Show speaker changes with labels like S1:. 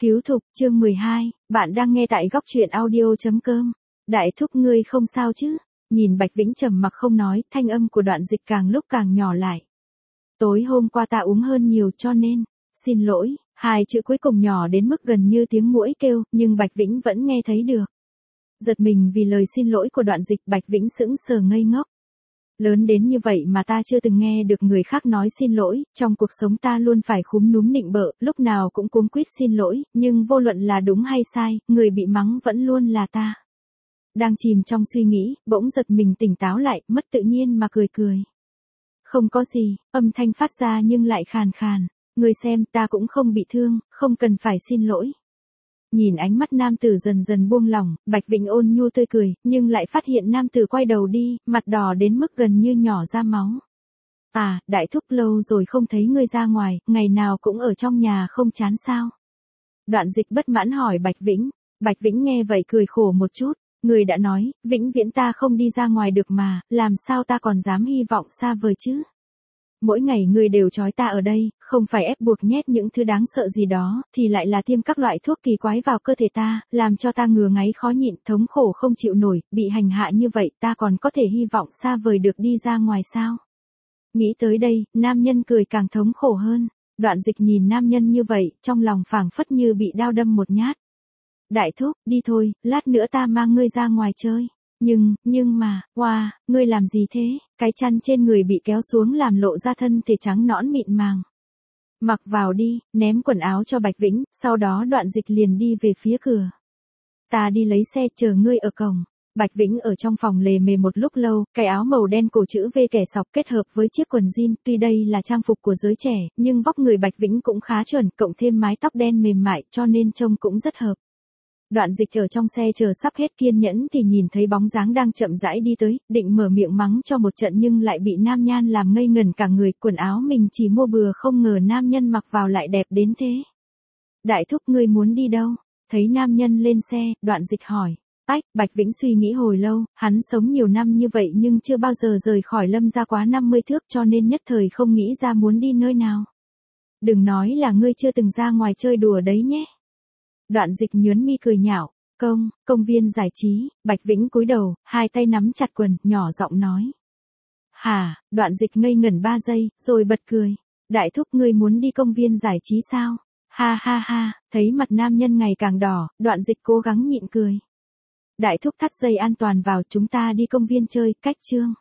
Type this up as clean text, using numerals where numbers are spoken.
S1: Cứu thục, chương 12, bạn đang nghe tại góc truyện audio.com. Đại thúc ngươi không sao chứ? Nhìn Bạch Vĩnh trầm mặc không nói, thanh âm của Đoạn Dịch càng lúc càng nhỏ lại. Tối hôm qua ta uống hơn nhiều cho nên, xin lỗi, hai chữ cuối cùng nhỏ đến mức gần như tiếng muỗi kêu, nhưng Bạch Vĩnh vẫn nghe thấy được. Giật mình vì lời xin lỗi của Đoạn Dịch, Bạch Vĩnh sững sờ ngây ngốc. Lớn đến như vậy mà ta chưa từng nghe được người khác nói xin lỗi, trong cuộc sống ta luôn phải khúm núm nịnh bợ, lúc nào cũng cuống quýt xin lỗi, nhưng vô luận là đúng hay sai, người bị mắng vẫn luôn là ta. Đang chìm trong suy nghĩ, bỗng giật mình tỉnh táo lại, mất tự nhiên mà cười cười. Không có gì, âm thanh phát ra nhưng lại khàn khàn, người xem ta cũng không bị thương, không cần phải xin lỗi. Nhìn ánh mắt nam tử dần dần buông lỏng, Bạch Vĩnh ôn nhu tươi cười, nhưng lại phát hiện nam tử quay đầu đi, mặt đỏ đến mức gần như nhỏ ra máu. À, đại thúc lâu rồi không thấy ngươi ra ngoài, ngày nào cũng ở trong nhà không chán sao? Đoạn Dịch bất mãn hỏi Bạch Vĩnh. Bạch Vĩnh nghe vậy cười khổ một chút, người đã nói, vĩnh viễn ta không đi ra ngoài được mà, làm sao ta còn dám hy vọng xa vời chứ? Mỗi ngày ngươi đều trói ta ở đây, không phải ép buộc nhét những thứ đáng sợ gì đó, thì lại là tiêm các loại thuốc kỳ quái vào cơ thể ta, làm cho ta ngứa ngáy khó nhịn, thống khổ không chịu nổi, bị hành hạ như vậy ta còn có thể hy vọng xa vời được đi ra ngoài sao? Nghĩ tới đây, nam nhân cười càng thống khổ hơn. Đoạn Dịch nhìn nam nhân như vậy, trong lòng phảng phất như bị đao đâm một nhát. Đại thúc, đi thôi, lát nữa ta mang ngươi ra ngoài chơi. Nhưng mà, wow, ngươi làm gì thế? Cái chăn trên người bị kéo xuống làm lộ ra thân thể trắng nõn mịn màng. Mặc vào đi, ném quần áo cho Bạch Vĩnh, sau đó Đoạn Dịch liền đi về phía cửa. Ta đi lấy xe chờ ngươi ở cổng. Bạch Vĩnh ở trong phòng lề mề một lúc lâu, cái áo màu đen cổ chữ V kẻ sọc kết hợp với chiếc quần jean, tuy đây là trang phục của giới trẻ, nhưng vóc người Bạch Vĩnh cũng khá chuẩn, cộng thêm mái tóc đen mềm mại cho nên trông cũng rất hợp. Đoạn Dịch ở trong xe chờ sắp hết kiên nhẫn thì nhìn thấy bóng dáng đang chậm rãi đi tới, định mở miệng mắng cho một trận nhưng lại bị nam nhan làm ngây ngẩn cả người, quần áo mình chỉ mua bừa không ngờ nam nhân mặc vào lại đẹp đến thế. Đại thúc ngươi muốn đi đâu? Thấy nam nhân lên xe, Đoạn Dịch hỏi. Bạch Vĩnh suy nghĩ hồi lâu, hắn sống nhiều năm như vậy nhưng chưa bao giờ rời khỏi Lâm gia quá 50 thước cho nên nhất thời không nghĩ ra muốn đi nơi nào. Đừng nói là ngươi chưa từng ra ngoài chơi đùa đấy nhé. Đoạn Dịch nhướng mi cười nhạo, công viên giải trí. Bạch Vĩnh cúi đầu, hai tay nắm chặt quần, nhỏ giọng nói. Hả? Đoạn Dịch ngây ngẩn 3 giây, rồi bật cười. Đại thúc ngươi muốn đi công viên giải trí sao? Ha ha ha, thấy mặt nam nhân ngày càng đỏ, Đoạn Dịch cố gắng nhịn cười. Đại thúc thắt dây an toàn vào, chúng ta đi công viên chơi, cách chương.